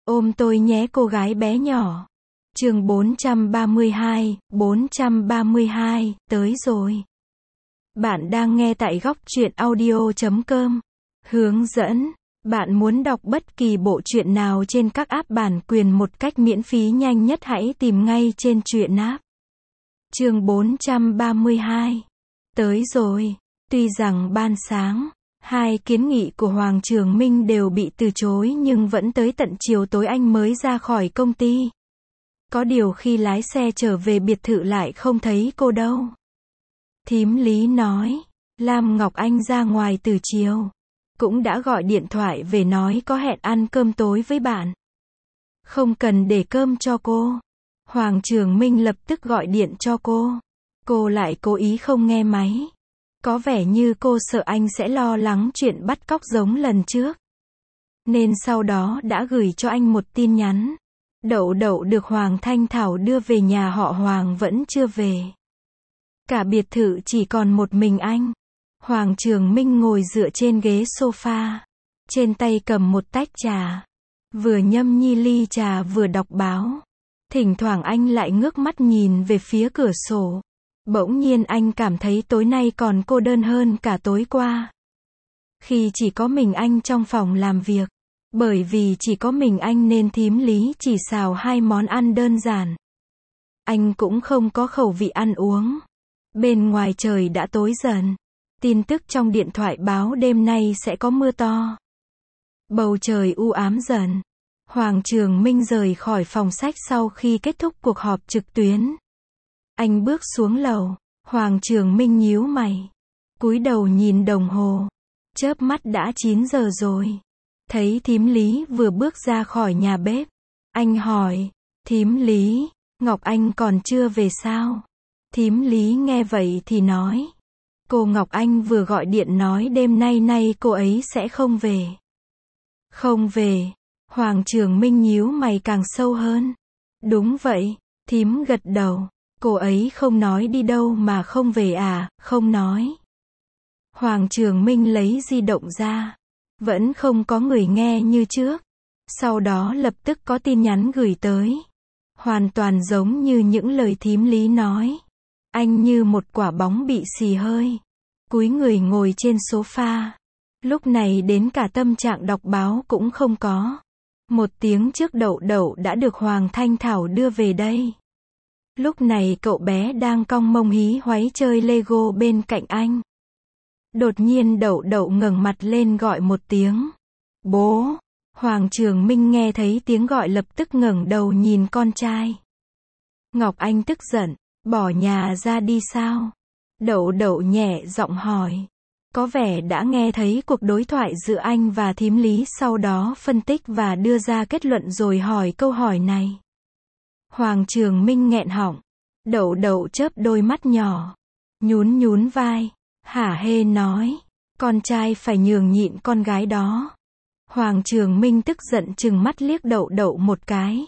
Ôm tôi nhé cô gái bé nhỏ. Chương 432, tới rồi. Bạn đang nghe tại góc truyện audio.com. Hướng dẫn. Bạn muốn đọc bất kỳ bộ truyện nào trên các app bản quyền một cách miễn phí nhanh nhất, hãy tìm ngay trên truyện app. Chương 432. Tới rồi. Tuy rằng ban sáng, hai kiến nghị của Hoàng Trường Minh đều bị từ chối nhưng vẫn tới tận chiều tối anh mới ra khỏi công ty. Có điều khi lái xe trở về biệt thự lại không thấy cô đâu. Thím Lý nói, Lam Ngọc Anh ra ngoài từ chiều. Cũng đã gọi điện thoại về nói có hẹn ăn cơm tối với bạn. Không cần để cơm cho cô. Hoàng Trường Minh lập tức gọi điện cho cô. Cô lại cố ý không nghe máy. Có vẻ như cô sợ anh sẽ lo lắng chuyện bắt cóc giống lần trước. Nên sau đó đã gửi cho anh một tin nhắn. Đậu Đậu được Hoàng Thanh Thảo đưa về nhà họ Hoàng vẫn chưa về. Cả biệt thự chỉ còn một mình anh. Hoàng Trường Minh ngồi dựa trên ghế sofa. Trên tay cầm một tách trà. Vừa nhâm nhi ly trà vừa đọc báo. Thỉnh thoảng anh lại ngước mắt nhìn về phía cửa sổ. Bỗng nhiên anh cảm thấy tối nay còn cô đơn hơn cả tối qua. Khi chỉ có mình anh trong phòng làm việc. Bởi vì chỉ có mình anh nên thím Lý chỉ xào 2 món ăn đơn giản. Anh cũng không có khẩu vị ăn uống. Bên ngoài trời đã tối dần. Tin tức trong điện thoại báo đêm nay sẽ có mưa to. Bầu trời u ám dần. Hoàng Trường Minh rời khỏi phòng sách sau khi kết thúc cuộc họp trực tuyến. Anh bước xuống lầu. Hoàng Trường Minh nhíu mày. Cúi đầu nhìn đồng hồ. Chớp mắt đã 9 giờ rồi. Thấy thím Lý vừa bước ra khỏi nhà bếp. Anh hỏi, thím Lý, Ngọc Anh còn chưa về sao? Thím Lý nghe vậy thì nói, cô Ngọc Anh vừa gọi điện nói đêm nay cô ấy sẽ không về. Không về. Hoàng Trường Minh nhíu mày càng sâu hơn. Đúng vậy, thím gật đầu. Cô ấy không nói đi đâu mà không về à? Không nói. Hoàng Trường Minh lấy di động ra. Vẫn không có người nghe như trước. Sau đó lập tức có tin nhắn gửi tới. Hoàn toàn giống như những lời thím Lý nói. Anh như một quả bóng bị xì hơi. Cúi người ngồi trên sofa. Lúc này đến cả tâm trạng đọc báo cũng không có. 1 tiếng trước Đậu Đậu đã được Hoàng Thanh Thảo đưa về đây. Lúc này cậu bé đang cong mông hí hoáy chơi Lego bên cạnh anh. Đột nhiên Đậu Đậu ngẩng mặt lên gọi một tiếng. Bố! Hoàng Trường Minh nghe thấy tiếng gọi lập tức ngẩng đầu nhìn con trai. Ngọc Anh tức giận, bỏ nhà ra đi sao? Đậu Đậu nhẹ giọng hỏi. Có vẻ đã nghe thấy cuộc đối thoại giữa anh và thím Lý, sau đó phân tích và đưa ra kết luận rồi hỏi câu hỏi này. Hoàng Trường Minh nghẹn họng. Đậu Đậu chớp đôi mắt nhỏ. Nhún vai. Hả hê nói. Con trai phải nhường nhịn con gái đó. Hoàng Trường Minh tức giận trừng mắt liếc Đậu Đậu một cái.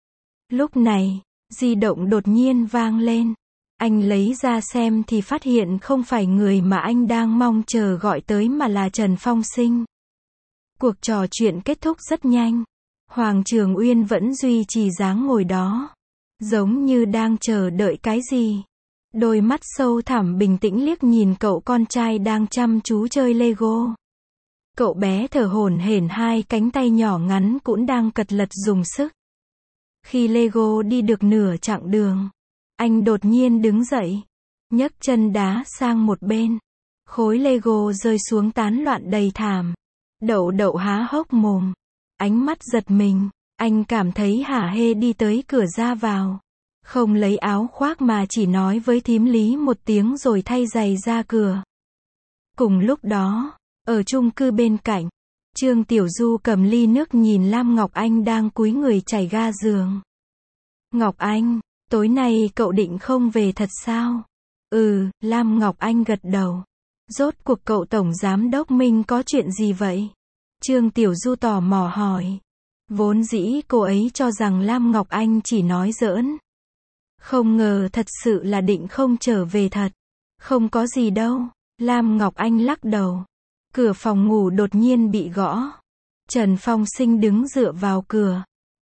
Lúc này, di động đột nhiên vang lên. Anh lấy ra xem thì phát hiện không phải người mà anh đang mong chờ gọi tới mà là Trần Phong Sinh. Cuộc trò chuyện kết thúc rất nhanh. Hoàng Trường Uyên vẫn duy trì dáng ngồi đó. Giống như đang chờ đợi cái gì. Đôi mắt sâu thẳm bình tĩnh liếc nhìn cậu con trai đang chăm chú chơi Lego. Cậu bé thở hổn hển, 2 cánh tay nhỏ ngắn cũng đang cật lực dùng sức. Khi Lego đi được nửa chặng đường, anh đột nhiên đứng dậy, nhấc chân đá sang một bên. Khối Lego rơi xuống tán loạn đầy thảm. Đậu Đậu há hốc mồm, ánh mắt giật mình. Anh cảm thấy hả hê đi tới cửa ra vào. Không lấy áo khoác mà chỉ nói với thím Lý một tiếng rồi thay giày ra cửa. Cùng lúc đó, ở chung cư bên cạnh, Trương Tiểu Du cầm ly nước nhìn Lam Ngọc Anh đang cúi người chảy ga giường. Ngọc Anh, tối nay cậu định không về thật sao? Ừ, Lam Ngọc Anh gật đầu. Rốt cuộc cậu Tổng Giám Đốc Minh có chuyện gì vậy? Trương Tiểu Du tò mò hỏi. Vốn dĩ cô ấy cho rằng Lam Ngọc Anh chỉ nói giỡn. Không ngờ thật sự là định không trở về thật. Không có gì đâu. Lam Ngọc Anh lắc đầu. Cửa phòng ngủ đột nhiên bị gõ. Trần Phong Sinh đứng dựa vào cửa.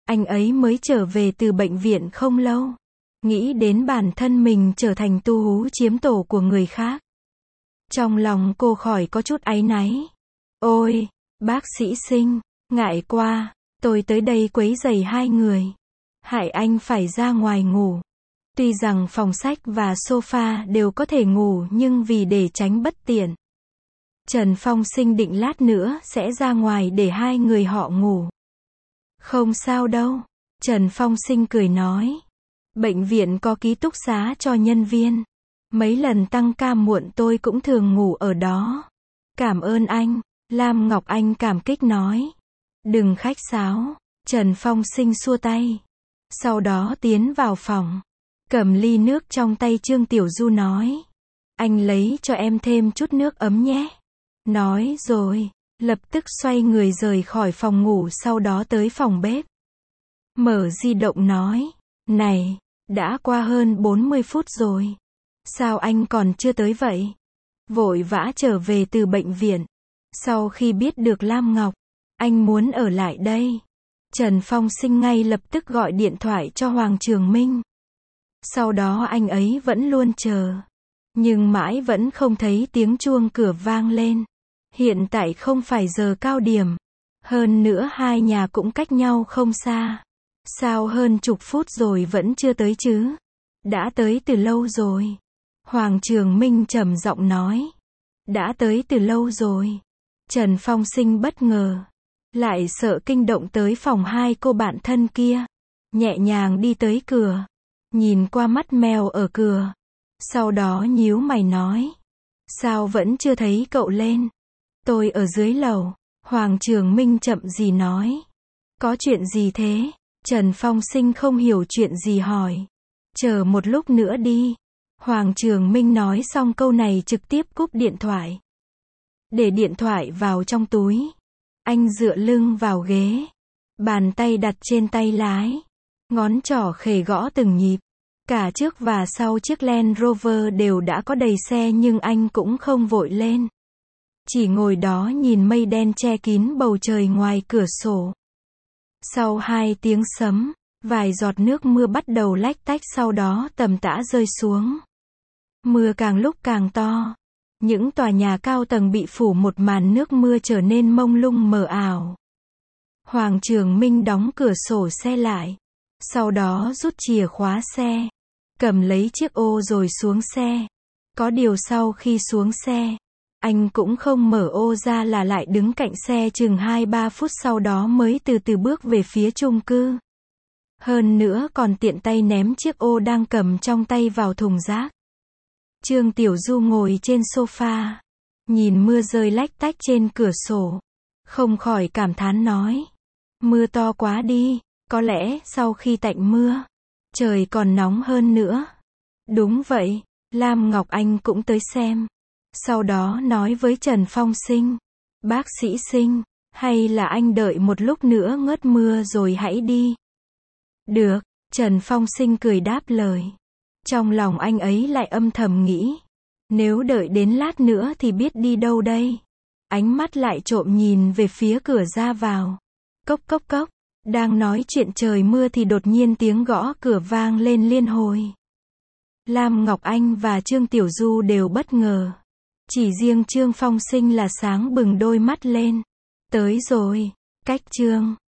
Anh ấy mới trở về từ bệnh viện không lâu. Nghĩ đến bản thân mình trở thành tu hú chiếm tổ của người khác. Trong lòng cô khỏi có chút áy náy. Ôi, bác sĩ Sinh, ngại quá, tôi tới đây quấy rầy hai người. Hại anh phải ra ngoài ngủ. Tuy rằng phòng sách và sofa đều có thể ngủ nhưng vì để tránh bất tiện. Trần Phong Sinh định lát nữa sẽ ra ngoài để hai người họ ngủ. Không sao đâu, Trần Phong Sinh cười nói. Bệnh viện có ký túc xá cho nhân viên. Mấy lần tăng ca muộn tôi cũng thường ngủ ở đó. Cảm ơn anh, Lam Ngọc Anh cảm kích nói. Đừng khách sáo, Trần Phong Sinh xua tay. Sau đó tiến vào phòng. Cầm ly nước trong tay Trương Tiểu Du nói. Anh lấy cho em thêm chút nước ấm nhé. Nói rồi, lập tức xoay người rời khỏi phòng ngủ sau đó tới phòng bếp. Mở di động nói. Này, đã qua hơn 40 phút rồi. Sao anh còn chưa tới vậy? Vội vã trở về từ bệnh viện. Sau khi biết được Lam Ngọc, anh muốn ở lại đây. Trần Phong Sinh ngay lập tức gọi điện thoại cho Hoàng Trường Minh. Sau đó anh ấy vẫn luôn chờ. Nhưng mãi vẫn không thấy tiếng chuông cửa vang lên. Hiện tại không phải giờ cao điểm. Hơn nữa hai nhà cũng cách nhau không xa. Sao hơn chục phút rồi vẫn chưa tới chứ? Đã tới từ lâu rồi. Hoàng Trường Minh trầm giọng nói. Đã tới từ lâu rồi. Trần Phong Sinh bất ngờ. Lại sợ kinh động tới phòng hai cô bạn thân kia. Nhẹ nhàng đi tới cửa. Nhìn qua mắt mèo ở cửa. Sau đó nhíu mày nói. Sao vẫn chưa thấy cậu lên? Tôi ở dưới lầu. Hoàng Trường Minh chậm gì nói. Có chuyện gì thế? Trần Phong Sinh không hiểu chuyện gì hỏi. Chờ một lúc nữa đi. Hoàng Trường Minh nói xong câu này trực tiếp cúp điện thoại. Để điện thoại vào trong túi. Anh dựa lưng vào ghế. Bàn tay đặt trên tay lái. Ngón trỏ khề gõ từng nhịp. Cả trước và sau chiếc Land Rover đều đã có đầy xe nhưng anh cũng không vội lên. Chỉ ngồi đó nhìn mây đen che kín bầu trời ngoài cửa sổ. Sau 2 tiếng sấm, vài giọt nước mưa bắt đầu lách tách sau đó tầm tã rơi xuống. Mưa càng lúc càng to. Những tòa nhà cao tầng bị phủ một màn nước mưa trở nên mông lung mờ ảo. Hoàng Trường Minh đóng cửa sổ xe lại. Sau đó rút chìa khóa xe. Cầm lấy chiếc ô rồi xuống xe. Có điều sau khi xuống xe, anh cũng không mở ô ra là lại đứng cạnh xe chừng 2-3 phút sau đó mới từ từ bước về phía chung cư. Hơn nữa còn tiện tay ném chiếc ô đang cầm trong tay vào thùng rác. Trương Tiểu Du ngồi trên sofa. Nhìn mưa rơi lách tách trên cửa sổ. Không khỏi cảm thán nói. Mưa to quá đi. Có lẽ sau khi tạnh mưa, trời còn nóng hơn nữa. Đúng vậy, Lam Ngọc Anh cũng tới xem. Sau đó nói với Trần Phong Sinh. Bác sĩ Sinh, hay là anh đợi một lúc nữa ngớt mưa rồi hãy đi. Được, Trần Phong Sinh cười đáp lời. Trong lòng anh ấy lại âm thầm nghĩ. Nếu đợi đến lát nữa thì biết đi đâu đây. Ánh mắt lại trộm nhìn về phía cửa ra vào. Cốc cốc cốc. Đang nói chuyện trời mưa thì đột nhiên tiếng gõ cửa vang lên liên hồi. Lam Ngọc Anh và Trương Tiểu Du đều bất ngờ. Chỉ riêng Trương Phong Sinh là sáng bừng đôi mắt lên. Tới rồi, cách Trương